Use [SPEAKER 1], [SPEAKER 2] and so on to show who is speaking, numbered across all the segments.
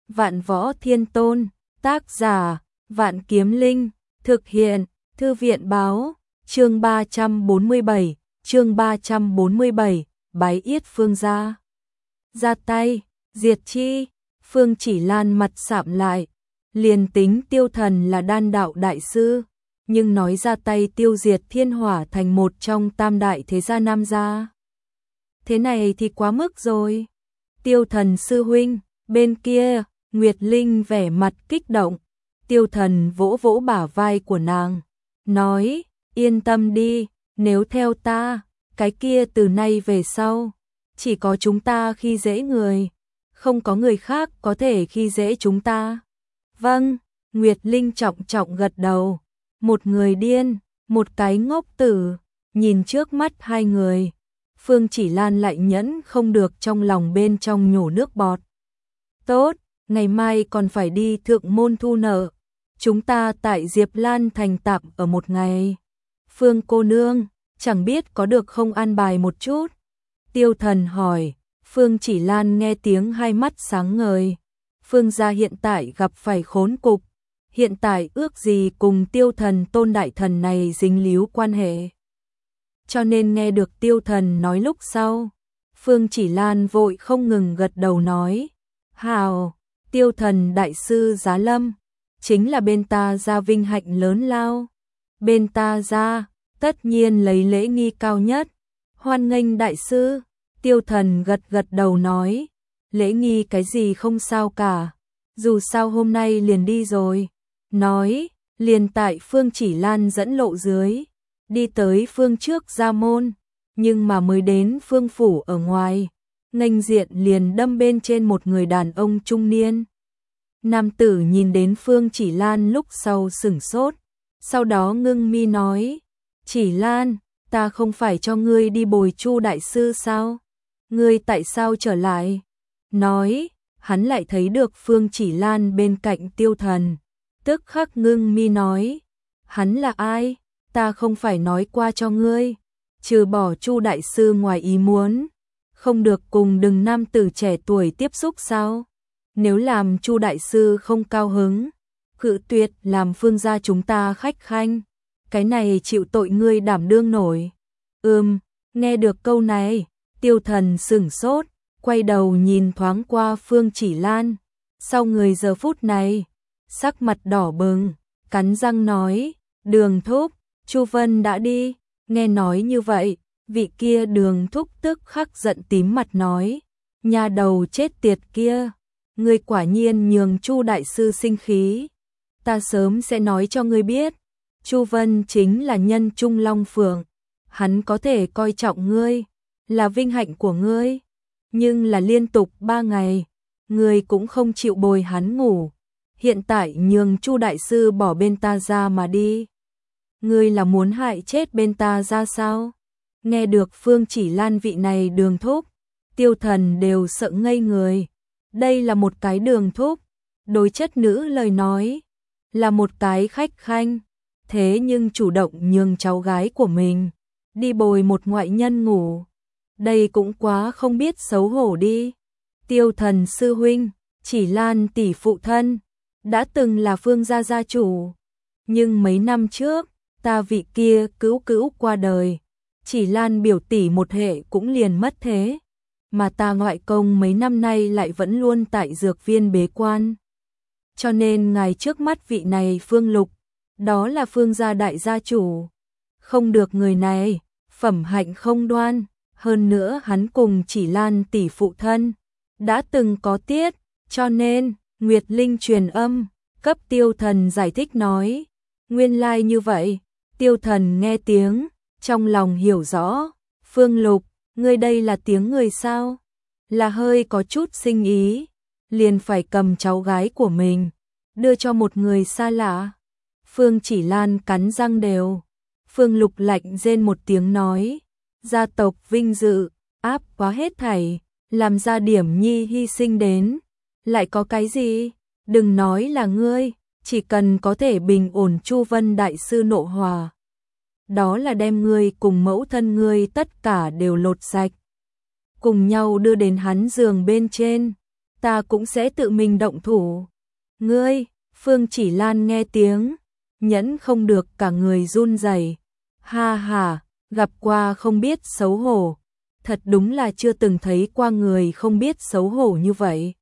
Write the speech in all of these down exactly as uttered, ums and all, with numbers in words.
[SPEAKER 1] Vạn Võ Thiên Tôn, tác giả, Vạn Kiếm Linh, thực hiện, Thư viện báo, chương ba trăm bốn mươi bảy, chương ba trăm bốn mươi bảy, bái yết Phương gia. Ra tay, diệt chi, Phương Chỉ Lan mặt sạm lại, liền tính Tiêu Thần là đan đạo đại sư, nhưng nói ra tay tiêu diệt Thiên Hỏa thành một trong tam đại thế gia nam gia. Thế này thì quá mức rồi. Tiêu Thần sư huynh, bên kia, Nguyệt Linh vẻ mặt kích động, Tiêu Thần vỗ vỗ bả vai của nàng, nói, yên tâm đi, nếu theo ta, cái kia từ nay về sau, chỉ có chúng ta khi dễ người, không có người khác có thể khi dễ chúng ta. Vâng, Nguyệt Linh trọng trọng gật đầu, một người điên, một cái ngốc tử, nhìn trước mắt hai người, Phương Chỉ Lan lại nhẫn không được trong lòng bên trong nhổ nước bọt. Tốt, ngày mai còn phải đi thượng môn thu nợ, chúng ta tại Diệp Lan thành tạm ở một ngày. Phương cô nương, chẳng biết có được không an bài một chút? Tiêu Thần hỏi. Phương Chỉ Lan nghe tiếng hai mắt sáng ngời. Phương gia hiện tại gặp phải khốn cục, hiện tại ước gì cùng Tiêu Thần Tôn đại thần này dính líu quan hệ. Cho nên nghe được Tiêu Thần nói lúc sau, Phương Chỉ Lan vội không ngừng gật đầu nói, hào, Tiêu Thần đại sư giá lâm, chính là bên ta gia vinh hạnh lớn lao. Bên ta gia, tất nhiên lấy lễ nghi cao nhất, hoan nghênh đại sư. Tiêu Thần gật gật đầu nói, lễ nghi cái gì không sao cả, dù sao hôm nay liền đi rồi. Nói, liền tại Phương Chỉ Lan dẫn lộ dưới, đi tới Phương trước gia môn, nhưng mà mới đến Phương phủ ở ngoài, nghênh diện liền đâm bên trên một người đàn ông trung niên. Nam tử nhìn đến Phương Chỉ Lan lúc sau sửng sốt, sau đó ngưng mi nói, Chỉ Lan, ta không phải cho ngươi đi bồi Chu đại sư sao? Ngươi tại sao trở lại? Nói, hắn lại thấy được Phương Chỉ Lan bên cạnh Tiêu Thần, tức khắc ngưng mi nói, hắn là ai? Ta không phải nói qua cho ngươi, trừ bỏ Chu đại sư ngoài ý muốn, không được cùng đừng nam tử trẻ tuổi tiếp xúc sao? Nếu làm Chu đại sư không cao hứng, cự tuyệt làm Phương gia chúng ta khách khanh, cái này chịu tội ngươi đảm đương nổi. Ừm, nghe được câu này, Tiêu Thần sửng sốt, quay đầu nhìn thoáng qua Phương Chỉ Lan, sau người giờ phút này, sắc mặt đỏ bừng, cắn răng nói, Đường thúc, Chu Vân đã đi. Nghe nói như vậy, vị kia Đường thúc tức khắc giận tím mặt nói, nhà đầu chết tiệt kia, ngươi quả nhiên nhường Chu đại sư sinh khí, ta sớm sẽ nói cho ngươi biết, Chu Vân chính là nhân Trung Long Phượng, hắn có thể coi trọng ngươi, là vinh hạnh của ngươi, nhưng là liên tục ba ngày, ngươi cũng không chịu bồi hắn ngủ, hiện tại nhường Chu đại sư bỏ bên ta ra mà đi. Ngươi là muốn hại chết bên ta ra sao? Nghe được Phương Chỉ Lan vị này Đường thúc, Tiêu Thần đều sợ ngây người. Đây là một cái Đường thúc, đối chất nữ lời nói, là một cái khách khanh, thế nhưng chủ động nhường cháu gái của mình đi bồi một ngoại nhân ngủ. Đây cũng quá không biết xấu hổ đi. Tiêu Thần sư huynh, Chỉ Lan tỷ phụ thân, đã từng là Phương gia gia chủ, nhưng mấy năm trước, ta vị kia cứu cứu qua đời, Chỉ Lan biểu tỷ một hệ cũng liền mất thế, mà ta ngoại công mấy năm nay lại vẫn luôn tại dược viên bế quan. Cho nên ngài trước mắt vị này Phương Lục, đó là Phương gia đại gia chủ, không được người này, phẩm hạnh không đoan, hơn nữa hắn cùng Chỉ Lan tỷ phụ thân, đã từng có tiết, cho nên, Nguyệt Linh truyền âm, cấp Tiêu Thần giải thích nói, nguyên lai like như vậy. Tiêu Thần nghe tiếng, trong lòng hiểu rõ, Phương Lục, ngươi đây là tiếng người sao? Là hơi có chút sinh ý, liền phải cầm cháu gái của mình, đưa cho một người xa lạ. Phương Chỉ Lan cắn răng đều, Phương Lục lạnh rên một tiếng nói, gia tộc vinh dự, áp quá hết thảy, làm ra điểm nhi hy sinh đến, lại có cái gì? Đừng nói là ngươi, chỉ cần có thể bình ổn Chu Vân đại sư nộ hòa, đó là đem ngươi cùng mẫu thân ngươi tất cả đều lột sạch, cùng nhau đưa đến hắn giường bên trên, ta cũng sẽ tự mình động thủ. Ngươi, Phương Chỉ Lan nghe tiếng, nhẫn không được cả người run rẩy. Ha ha, gặp qua không biết xấu hổ, thật đúng là chưa từng thấy qua người không biết xấu hổ như vậy.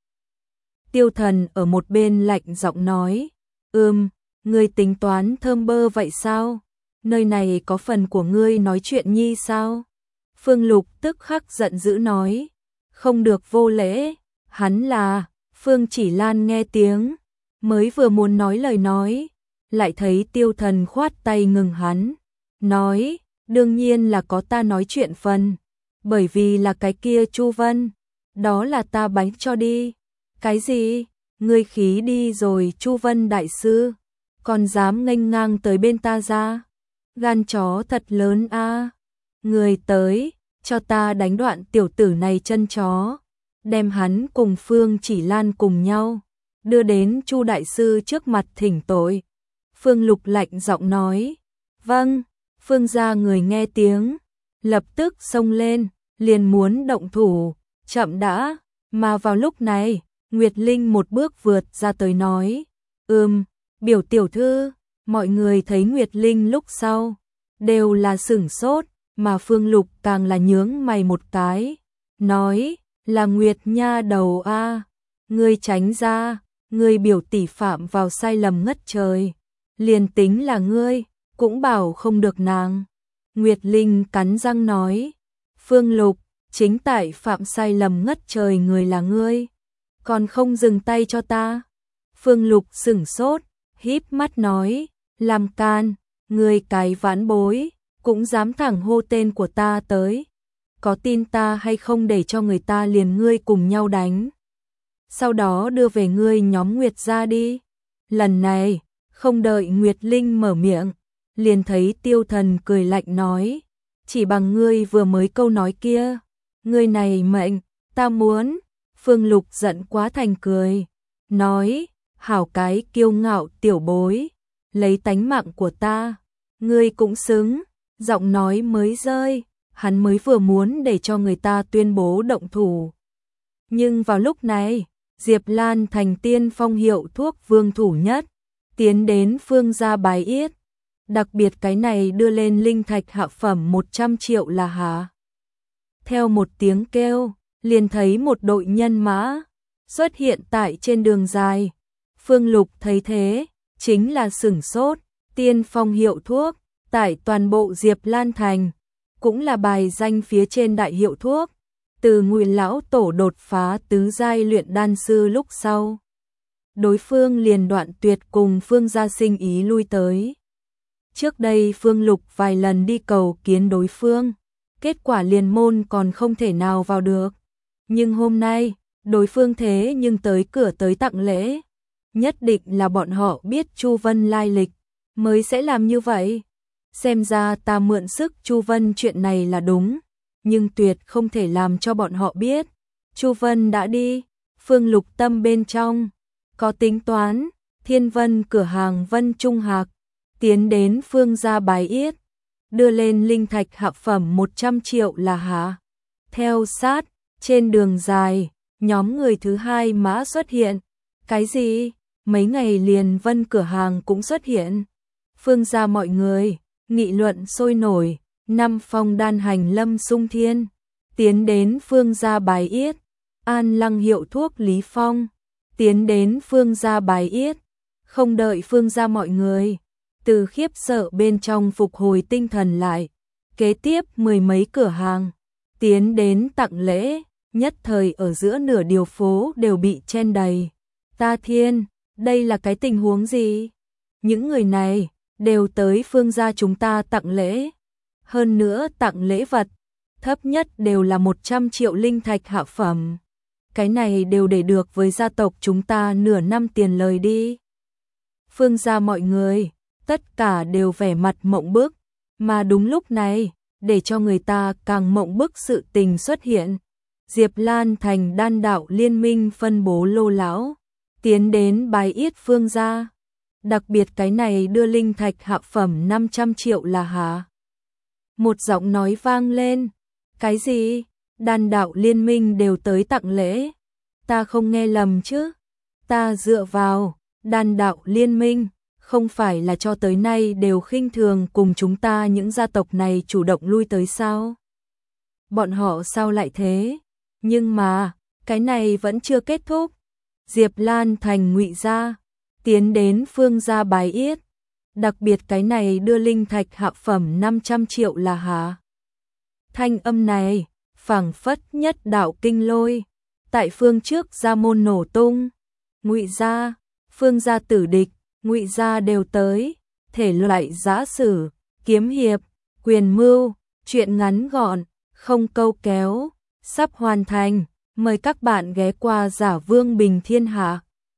[SPEAKER 1] Tiêu Thần ở một bên lạnh giọng nói, ừm, ngươi tính toán thơm bơ vậy sao? Nơi này có phần của ngươi nói chuyện nhi sao? Phương Lục tức khắc giận dữ nói, không được vô lễ, hắn là. Phương Chỉ Lan nghe tiếng, mới vừa muốn nói lời nói, lại thấy Tiêu Thần khoát tay ngừng hắn, nói, đương nhiên là có ta nói chuyện phần, bởi vì là cái kia Chu Vân, đó là ta bánh cho đi. Cái gì? Ngươi khí đi rồi Chu Vân đại sư, còn dám nghênh ngang tới bên ta ra? Gan chó thật lớn a. À. Người tới, cho ta đánh đoạn tiểu tử này chân chó, đem hắn cùng Phương Chỉ Lan cùng nhau, đưa đến Chu đại sư trước mặt thỉnh tội. Phương Lục lạnh giọng nói, vâng. Phương gia người nghe tiếng, lập tức xông lên, liền muốn động thủ, chậm đã, mà vào lúc này, Nguyệt Linh một bước vượt ra tới nói, ừm, biểu tiểu thư. Mọi người thấy Nguyệt Linh lúc sau, đều là sửng sốt, mà Phương Lục càng là nhướng mày một cái, nói, là Nguyệt nha đầu a, à. Ngươi tránh ra, ngươi biểu tỷ phạm vào sai lầm ngất trời, liền tính là ngươi, cũng bảo không được nàng. Nguyệt Linh cắn răng nói, Phương Lục, chính tại phạm sai lầm ngất trời người là ngươi, còn không dừng tay cho ta. Phương Lục sửng sốt, híp mắt nói, làm can, ngươi cái vãn bối, cũng dám thẳng hô tên của ta tới, có tin ta hay không để cho người ta liền ngươi cùng nhau đánh, sau đó đưa về ngươi nhóm Nguyệt ra đi. Lần này, không đợi Nguyệt Linh mở miệng, liền thấy Tiêu Thần cười lạnh nói, chỉ bằng ngươi vừa mới câu nói kia, ngươi này mệnh, ta muốn. Phương Lục giận quá thành cười, nói, hảo cái kiêu ngạo tiểu bối, lấy tánh mạng của ta, ngươi cũng xứng. Giọng nói mới rơi, hắn mới vừa muốn để cho người ta tuyên bố động thủ. Nhưng vào lúc này, Diệp Lan thành tiên phong hiệu thuốc vương thủ nhất, tiến đến Phương gia bài yết, đặc biệt cái này đưa lên linh thạch hạ phẩm một trăm triệu là hả? Theo một tiếng kêu, liền thấy một đội nhân mã xuất hiện tại trên đường dài. Phương Lục thấy thế, chính là sửng sốt, tiên phong hiệu thuốc, tại toàn bộ Diệp Lan thành, cũng là bài danh phía trên đại hiệu thuốc, từ Ngụy lão tổ đột phá tứ giai luyện đan sư lúc sau. Đối phương liền đoạn tuyệt cùng Phương gia sinh ý lui tới. Trước đây Phương Lục vài lần đi cầu kiến đối phương, kết quả liền môn còn không thể nào vào được. Nhưng hôm nay, đối phương thế nhưng tới cửa tới tặng lễ. Nhất định là bọn họ biết Chu Vân lai lịch, mới sẽ làm như vậy. Xem ra ta mượn sức Chu Vân chuyện này là đúng, nhưng tuyệt không thể làm cho bọn họ biết. Chu Vân đã đi, Phương Lục tâm bên trong có tính toán. Thiên Vân cửa hàng Vân Trung Hạc tiến đến Phương gia bài yết, đưa lên linh thạch hạ phẩm một trăm triệu là hả? Theo sát, trên đường dài, nhóm người thứ hai mã xuất hiện. Cái gì? Mấy ngày liền Vân cửa hàng cũng xuất hiện. Phương gia mọi người nghị luận sôi nổi. Năm phong đan hành Lâm Sung Thiên tiến đến Phương gia bài yết. An Lăng hiệu thuốc Lý Phong tiến đến Phương gia bài yết. Không đợi Phương gia mọi người từ khiếp sợ bên trong phục hồi tinh thần lại, kế tiếp mười mấy cửa hàng tiến đến tặng lễ, nhất thời ở giữa nửa điều phố đều bị chen đầy. Ta thiên, đây là cái tình huống gì? Những người này đều tới Phương gia chúng ta tặng lễ, hơn nữa tặng lễ vật, thấp nhất đều là một trăm triệu linh thạch hạ phẩm. Cái này đều để được với gia tộc chúng ta nửa năm tiền lời đi. Phương gia mọi người, tất cả đều vẻ mặt mộng bức, mà đúng lúc này, để cho người ta càng mộng bức sự tình xuất hiện. Diệp Lan thành đan đạo liên minh phân bố lô lão, tiến đến bài yết Phương gia. Đặc biệt cái này đưa linh thạch hạ phẩm năm trăm triệu là hả? Một giọng nói vang lên, cái gì? Đan đạo liên minh đều tới tặng lễ. ta không nghe lầm chứ? Ta dựa vào Đan đạo liên minh, không phải là cho tới nay đều khinh thường cùng chúng ta những gia tộc này chủ động lui tới sao? Bọn họ sao lại thế? Nhưng mà, cái này vẫn chưa kết thúc. Diệp Lan thành Ngụy gia, tiến đến Phương gia bái yết. Đặc biệt cái này đưa linh thạch hạ phẩm năm trăm triệu là hả? Thanh âm này, phảng phất nhất đạo kinh lôi, tại phương trước gia môn nổ tung. Ngụy gia, Phương gia tử địch, Ngụy gia đều tới, thể loại giã sử, kiếm hiệp, quyền mưu, chuyện ngắn gọn, không câu kéo, sắp hoàn thành, mời các bạn ghé qua Giả Vương Bình Thiên Hạ.